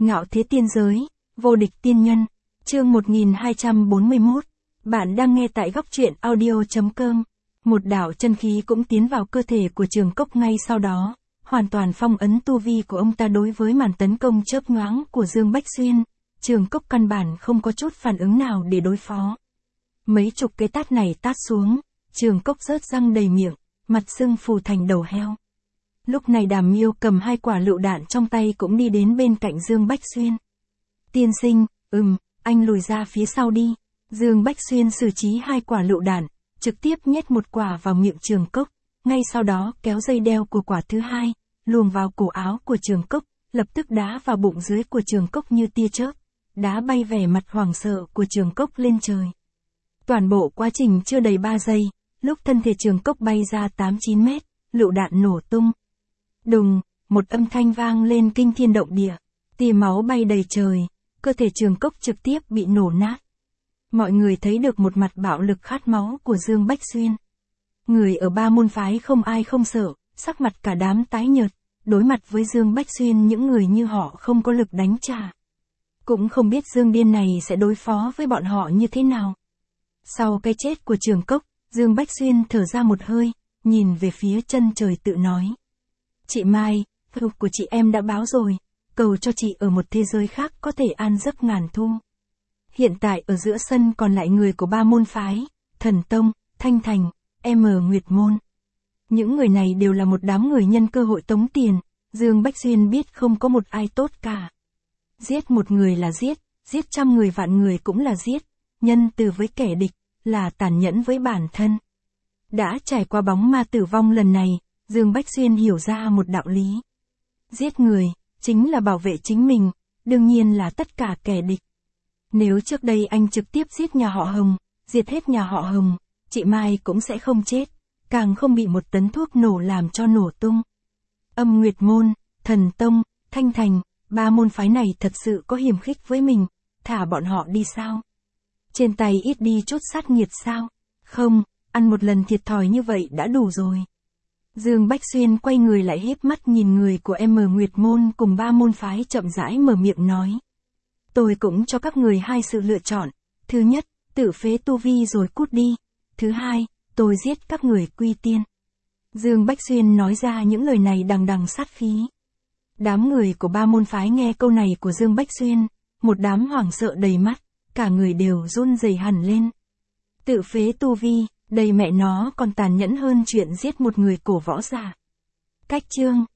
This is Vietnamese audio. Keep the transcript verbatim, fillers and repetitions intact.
Ngạo thế tiên giới, vô địch tiên nhân, chương một nghìn hai trăm bốn mươi mốt. Bạn đang nghe tại góc truyện audio chấm com. Một đạo chân khí cũng tiến vào cơ thể của Trường Cốc ngay sau đó, hoàn toàn phong ấn tu vi của ông ta đối với màn tấn công chớp nhoáng của Dương Bách Xuyên. Trường Cốc căn bản không có chút phản ứng nào để đối phó. Mấy chục cái tát này tát xuống, Trường Cốc rớt răng đầy miệng, mặt sưng phù thành đầu heo. Lúc này Đàm Miêu cầm hai quả lựu đạn trong tay cũng đi đến bên cạnh Dương Bách Xuyên. Tiên sinh, ừm, anh lùi ra phía sau đi. Dương Bách Xuyên xử trí hai quả lựu đạn, trực tiếp nhét một quả vào miệng Trường Cốc, ngay sau đó kéo dây đeo của quả thứ hai, luồn vào cổ áo của Trường Cốc, lập tức đá vào bụng dưới của Trường Cốc như tia chớp, đá bay vẻ mặt hoảng sợ của Trường Cốc lên trời. Toàn bộ quá trình chưa đầy ba giây, lúc thân thể Trường Cốc bay ra tám chín mét, lựu đạn nổ tung. Đùng, một âm thanh vang lên kinh thiên động địa, tia máu bay đầy trời, cơ thể Trường Cốc trực tiếp bị nổ nát. Mọi người thấy được một mặt bạo lực khát máu của Dương Bách Xuyên. Người ở ba môn phái không ai không sợ, sắc mặt cả đám tái nhợt, đối mặt với Dương Bách Xuyên những người như họ không có lực đánh trả. Cũng không biết Dương điên này sẽ đối phó với bọn họ như thế nào. Sau cái chết của Trường Cốc, Dương Bách Xuyên thở ra một hơi, nhìn về phía chân trời tự nói. Chị Mai, thư của chị em đã báo rồi, cầu cho chị ở một thế giới khác có thể an giấc ngàn thu. Hiện tại ở giữa sân còn lại người của ba môn phái, Thần Tông, Thanh Thành, M Nguyệt Môn. Những người này đều là một đám người nhân cơ hội tống tiền, Dương Bách Xuyên biết không có một ai tốt cả. Giết một người là giết, giết trăm người vạn người cũng là giết, nhân từ với kẻ địch, là tàn nhẫn với bản thân. Đã trải qua bóng ma tử vong lần này, Dương Bách Xuyên hiểu ra một đạo lý. Giết người, chính là bảo vệ chính mình, đương nhiên là tất cả kẻ địch. Nếu trước đây anh trực tiếp giết nhà họ Hồng, diệt hết nhà họ Hồng, chị Mai cũng sẽ không chết, càng không bị một tấn thuốc nổ làm cho nổ tung. Âm Nguyệt Môn, Thần Tông, Thanh Thành, ba môn phái này thật sự có hiềm khích với mình, thả bọn họ đi sao? Trên tay ít đi chút sát nghiệt sao? Không, ăn một lần thiệt thòi như vậy đã đủ rồi. Dương Bách Xuyên quay người lại híp mắt nhìn người của M Nguyệt Môn cùng ba môn phái chậm rãi mở miệng nói. Tôi cũng cho các người hai sự lựa chọn. Thứ nhất, tự phế tu vi rồi cút đi. Thứ hai, tôi giết các người quy tiên. Dương Bách Xuyên nói ra những lời này đằng đằng sát khí. Đám người của ba môn phái nghe câu này của Dương Bách Xuyên, một đám hoảng sợ đầy mắt, cả người đều run rẩy hẳn lên. Tự phế tu vi, đây mẹ nó còn tàn nhẫn hơn chuyện giết một người cổ võ giả. Cách chương